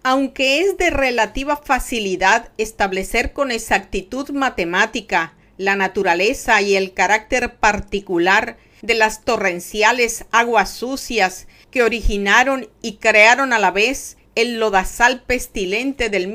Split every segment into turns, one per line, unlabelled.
Aunque es de relativa facilidad establecer con exactitud matemática la naturaleza y el carácter particular de las torrenciales aguas sucias que originaron y crearon a la vez el lodazal pestilente del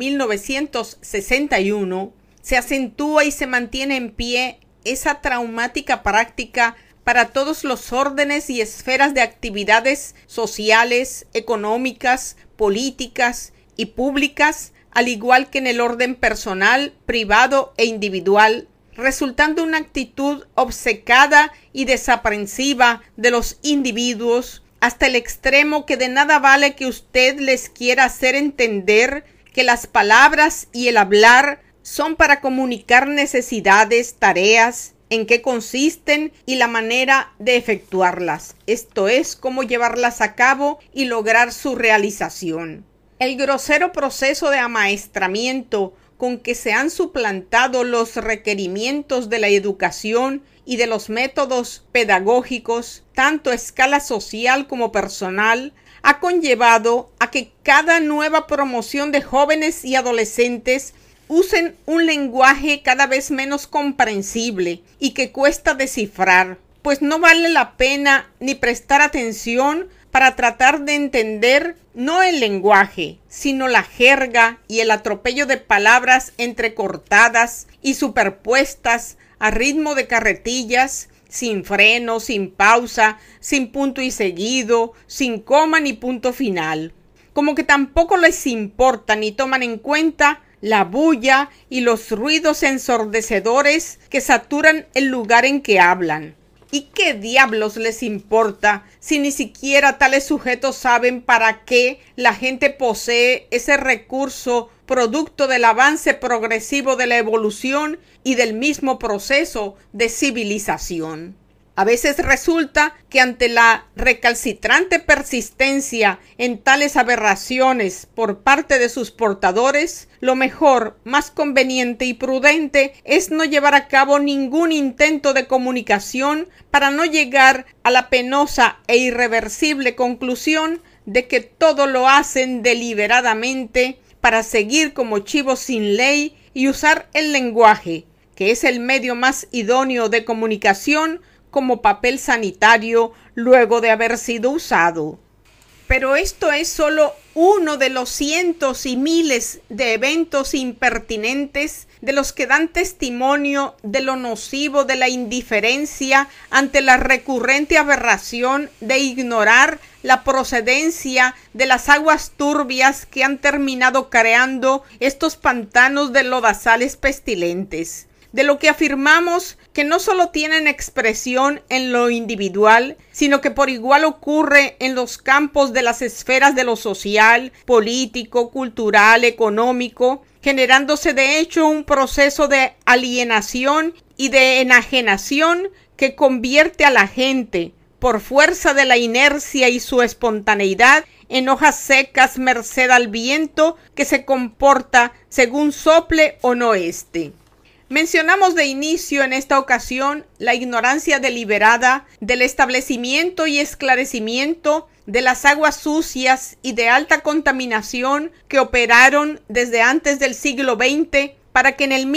1961, se acentúa y se mantiene en pie esa traumática práctica para todos los órdenes y esferas de actividades sociales, económicas, políticas y públicas, al igual que en el orden personal, privado e individual, resultando una actitud obcecada y desaprensiva de los individuos hasta el extremo que de nada vale que usted les quiera hacer entender que las palabras y el hablar son para comunicar necesidades, tareas, en qué consisten y la manera de efectuarlas, esto es, cómo llevarlas a cabo y lograr su realización. El grosero proceso de amaestramiento con que se han suplantado los requerimientos de la educación y de los métodos pedagógicos, tanto a escala social como personal, ha conllevado a que cada nueva promoción de jóvenes y adolescentes usen un lenguaje cada vez menos comprensible y que cuesta descifrar, pues no vale la pena ni prestar atención para tratar de entender no el lenguaje, sino la jerga y el atropello de palabras entrecortadas y superpuestas a ritmo de carretillas, sin freno, sin pausa, sin punto y seguido, sin coma ni punto final. Como que tampoco les importa ni toman en cuenta la bulla y los ruidos ensordecedores que saturan el lugar en que hablan. ¿Y qué diablos les importa si ni siquiera tales sujetos saben para qué la gente posee ese recurso producto del avance progresivo de la evolución y del mismo proceso de civilización? A veces resulta que ante la recalcitrante persistencia en tales aberraciones por parte de sus portadores, lo mejor, más conveniente y prudente es no llevar a cabo ningún intento de comunicación para no llegar a la penosa e irreversible conclusión de que todo lo hacen deliberadamente para seguir como chivos sin ley y usar el lenguaje, que es el medio más idóneo de comunicación, como papel sanitario luego de haber sido usado. Pero esto es solo uno de los cientos y miles de eventos impertinentes de los que dan testimonio de lo nocivo de la indiferencia ante la recurrente aberración de ignorar la procedencia de las aguas turbias que han terminado creando estos pantanos de lodazales pestilentes. De lo que afirmamos que no solo tienen expresión en lo individual, sino que por igual ocurre en los campos de las esferas de lo social, político, cultural, económico, generándose de hecho un proceso de alienación y de enajenación que convierte a la gente, por fuerza de la inercia y su espontaneidad, en hojas secas merced al viento que se comporta según sople o no éste. Mencionamos de inicio en esta ocasión la ignorancia deliberada del establecimiento y esclarecimiento de las aguas sucias y de alta contaminación que operaron desde antes del siglo XX para que en el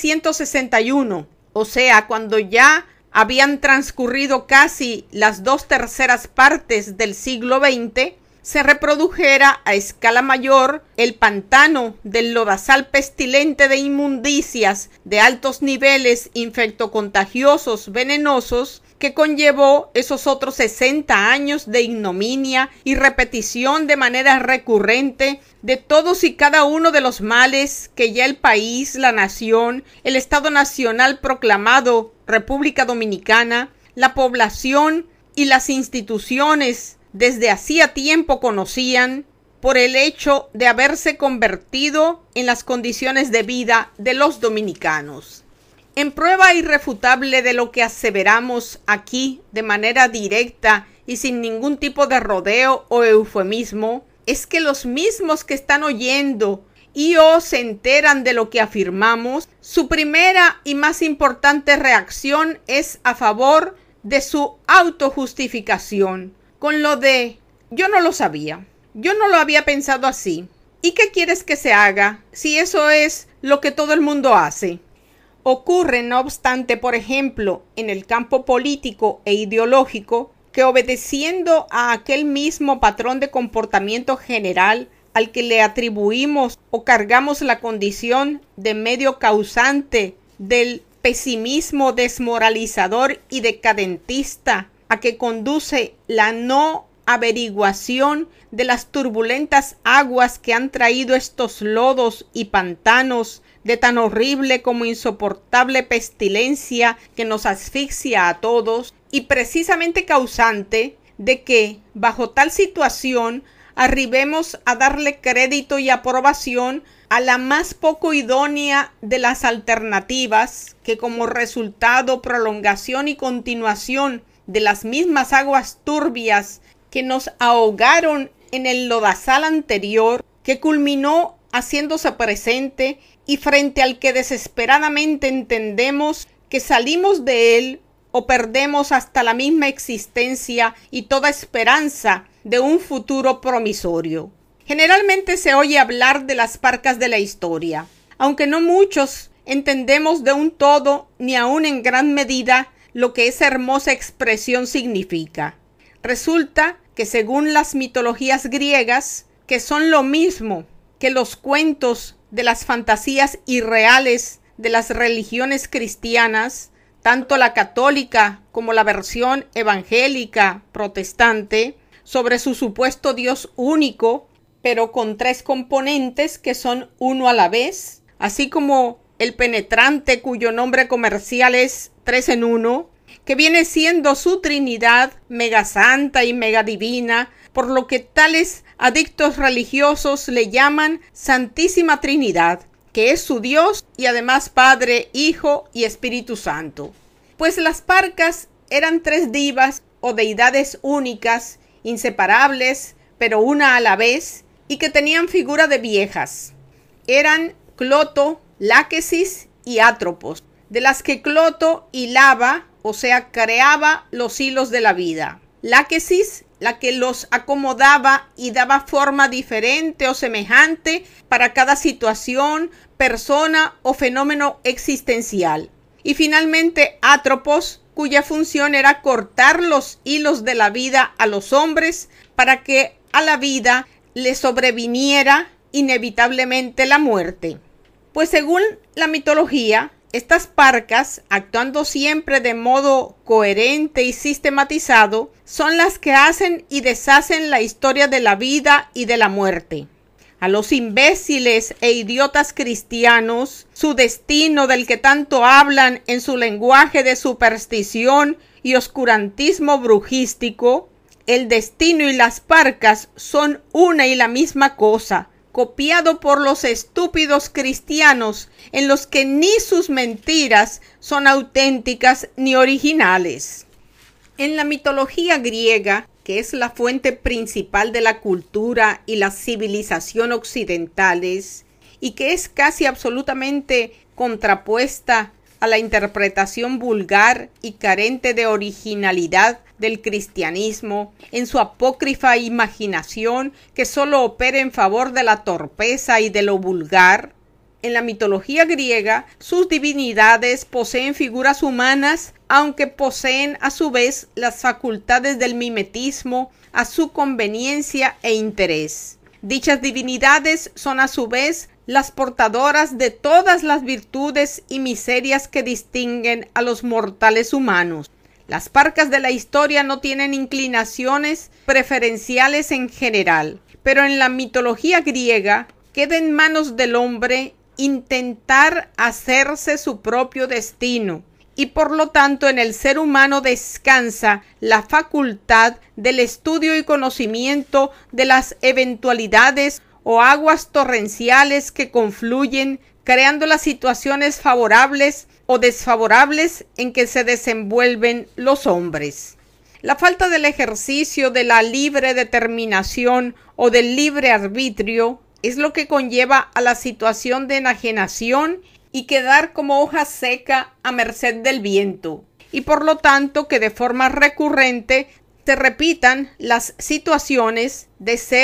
1961, o sea, cuando ya habían transcurrido casi las 2/3 partes del siglo XX, se reprodujera a escala mayor el pantano del lodazal pestilente de inmundicias de altos niveles infectocontagiosos venenosos que conllevó esos otros 60 años de ignominia y repetición de manera recurrente de todos y cada uno de los males que ya el país, la nación, el Estado Nacional proclamado República Dominicana, la población y las instituciones desde hacía tiempo conocían por el hecho de haberse convertido en las condiciones de vida de los dominicanos. En prueba irrefutable de lo que aseveramos aquí de manera directa y sin ningún tipo de rodeo o eufemismo, es que los mismos que están oyendo y o se enteran de lo que afirmamos, su primera y más importante reacción es a favor de su autojustificación, con lo de yo no lo sabía, yo no lo había pensado así, ¿Y qué quieres que se haga si eso es lo que todo el mundo hace? Ocurre, no obstante, por ejemplo, en el campo político e ideológico, que obedeciendo a aquel mismo patrón de comportamiento general al que le atribuimos o cargamos la condición de medio causante del pesimismo desmoralizador y decadentista a que conduce la no averiguación de las turbulentas aguas que han traído estos lodos y pantanos de tan horrible como insoportable pestilencia que nos asfixia a todos, y precisamente causante de que, bajo tal situación, arribemos a darle crédito y aprobación a la más poco idónea de las alternativas, que como resultado, prolongación y continuación de las mismas aguas turbias que nos ahogaron en el lodazal anterior, que culminó haciéndose presente y frente al que desesperadamente entendemos que salimos de él o perdemos hasta la misma existencia y toda esperanza de un futuro promisorio. Generalmente se oye hablar de las parcas de la historia, aunque no muchos entendemos de un todo ni aun en gran medida lo que esa hermosa expresión significa. Resulta que según las mitologías griegas, que son lo mismo que los cuentos de las fantasías irreales de las religiones cristianas, tanto la católica como la versión evangélica protestante, sobre su supuesto Dios único, pero con tres componentes que son uno a la vez, así como el penetrante cuyo nombre comercial es 3 en 1, que viene siendo su Trinidad mega santa y mega divina, por lo que tales adictos religiosos le llaman Santísima Trinidad, que es su Dios y además Padre, Hijo y Espíritu Santo. Pues las parcas eran tres divas o deidades únicas, inseparables, pero una a la vez, y que tenían figura de viejas. Eran Cloto, Láquesis y Atropos, de las que Cloto hilaba, o sea, creaba los hilos de la vida. Láquesis, la que los acomodaba y daba forma diferente o semejante para cada situación, persona o fenómeno existencial. Y finalmente Atropos, cuya función era cortar los hilos de la vida a los hombres para que a la vida le sobreviniera inevitablemente la muerte. Pues según la mitología, estas parcas, actuando siempre de modo coherente y sistematizado, son las que hacen y deshacen la historia de la vida y de la muerte. A los imbéciles e idiotas cristianos, su destino del que tanto hablan en su lenguaje de superstición y oscurantismo brujístico, el destino y las parcas son una y la misma cosa, copiado por los estúpidos cristianos en los que ni sus mentiras son auténticas ni originales. En la mitología griega, que es la fuente principal de la cultura y la civilización occidentales, y que es casi absolutamente contrapuesta a la interpretación vulgar y carente de originalidad del cristianismo, en su apócrifa imaginación que solo opera en favor de la torpeza y de lo vulgar. En la mitología griega, sus divinidades poseen figuras humanas, aunque poseen a su vez las facultades del mimetismo a su conveniencia e interés. Dichas divinidades son a su vez las portadoras de todas las virtudes y miserias que distinguen a los mortales humanos. Las parcas de la historia no tienen inclinaciones preferenciales en general, pero en la mitología griega queda en manos del hombre intentar hacerse su propio destino, y por lo tanto en el ser humano descansa la facultad del estudio y conocimiento de las eventualidades o aguas torrenciales que confluyen, creando las situaciones favorables o desfavorables en que se desenvuelven los hombres. La falta del ejercicio de la libre determinación o del libre arbitrio es lo que conlleva a la situación de enajenación y quedar como hoja seca a merced del viento, y por lo tanto que de forma recurrente se repitan las situaciones de ser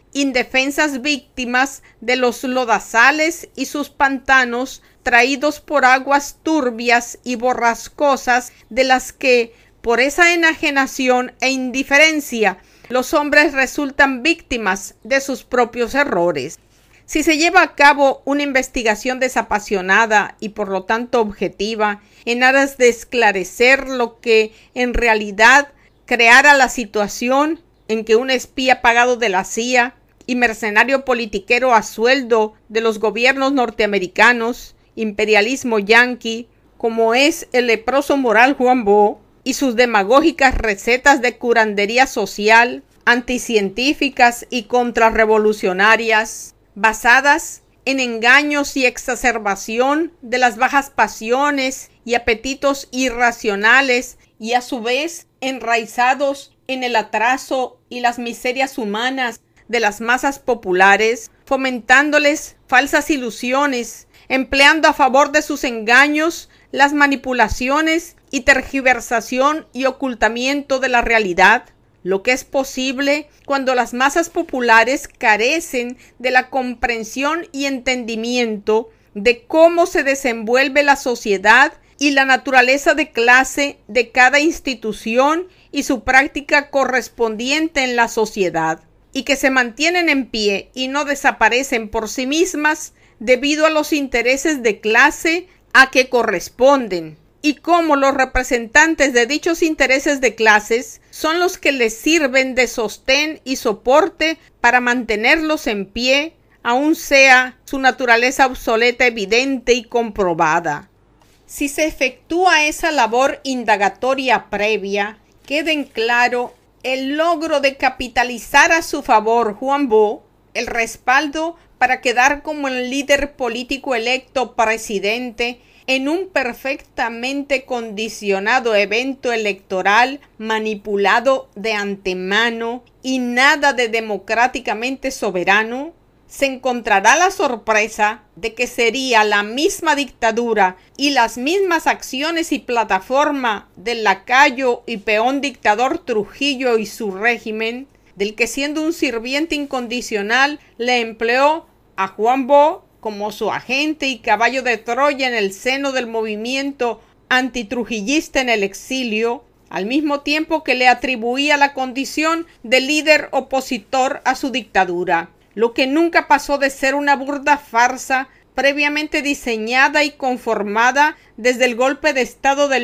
indefensas víctimas de los lodazales y sus pantanos traídos por aguas turbias y borrascosas de las que, por esa enajenación e indiferencia, los hombres resultan víctimas de sus propios errores. Si se lleva a cabo una investigación desapasionada y por lo tanto objetiva, en aras de esclarecer lo que en realidad creara la situación en que un espía pagado de la CIA y mercenario politiquero a sueldo de los gobiernos norteamericanos, imperialismo yanqui, como es el leproso moral Juan Bo, y sus demagógicas recetas de curandería social, anticientíficas y contrarrevolucionarias, basadas en engaños y exacerbación de las bajas pasiones y apetitos irracionales y a su vez enraizados en el atraso y las miserias humanas de las masas populares, fomentándoles falsas ilusiones, empleando a favor de sus engaños las manipulaciones y tergiversación y ocultamiento de la realidad, lo que es posible cuando las masas populares carecen de la comprensión y entendimiento de cómo se desenvuelve la sociedad y la naturaleza de clase de cada institución y su práctica correspondiente en la sociedad, y que se mantienen en pie y no desaparecen por sí mismas debido a los intereses de clase a que corresponden, y cómo los representantes de dichos intereses de clases son los que les sirven de sostén y soporte para mantenerlos en pie, aun sea su naturaleza obsoleta, evidente y comprobada. Si se efectúa esa labor indagatoria previa, queda en claro el logro de capitalizar a su favor Juan Bo, el respaldo para quedar como el líder político electo presidente en un perfectamente condicionado evento electoral manipulado de antemano y nada de democráticamente soberano, se encontrará la sorpresa de que sería la misma dictadura y las mismas acciones y plataforma del lacayo y peón dictador Trujillo y su régimen, del que siendo un sirviente incondicional le empleó a Juan Bo como su agente y caballo de Troya en el seno del movimiento antitrujillista en el exilio, al mismo tiempo que le atribuía la condición de líder opositor a su dictadura, lo que nunca pasó de ser una burda farsa previamente diseñada y conformada desde el golpe de Estado del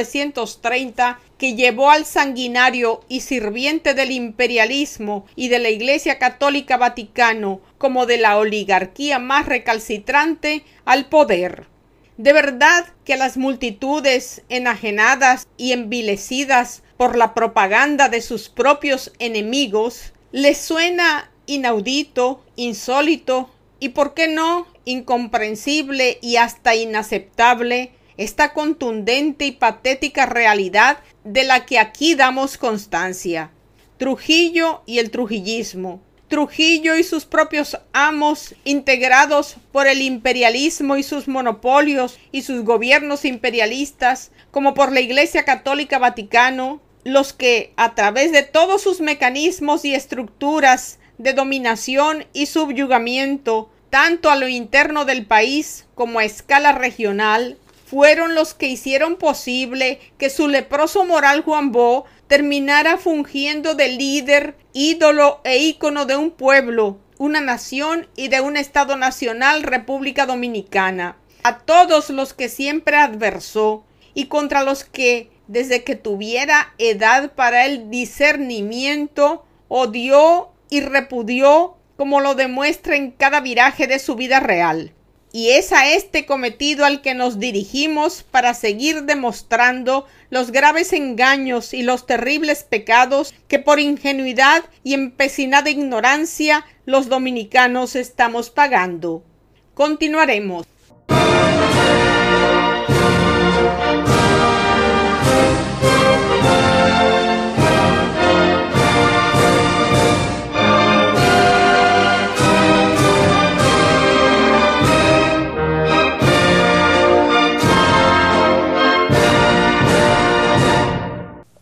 1930 que llevó al sanguinario y sirviente del imperialismo y de la Iglesia Católica Vaticano como de la oligarquía más recalcitrante al poder. De verdad que a las multitudes enajenadas y envilecidas por la propaganda de sus propios enemigos les suena inaudito, insólito y, ¿por qué no?, incomprensible y hasta inaceptable esta contundente y patética realidad de la que aquí damos constancia. Trujillo y el trujillismo. Trujillo y sus propios amos, integrados por el imperialismo y sus monopolios y sus gobiernos imperialistas, como por la Iglesia Católica Vaticano, los que, a través de todos sus mecanismos y estructuras de dominación y subyugamiento, tanto a lo interno del país como a escala regional, fueron los que hicieron posible que su leproso moral Juan Bo terminara fungiendo de líder, ídolo e ícono de un pueblo, una nación y de un Estado nacional, República Dominicana, a todos los que siempre adversó y contra los que, desde que tuviera edad para el discernimiento, odió y repudió, como lo demuestra en cada viraje de su vida real. Y es a este cometido al que nos dirigimos para seguir demostrando los graves engaños y los terribles pecados que por ingenuidad y empecinada ignorancia los dominicanos estamos pagando. Continuaremos.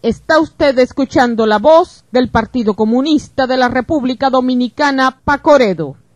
Está usted escuchando la voz del Partido Comunista de la República Dominicana, Pacoredo.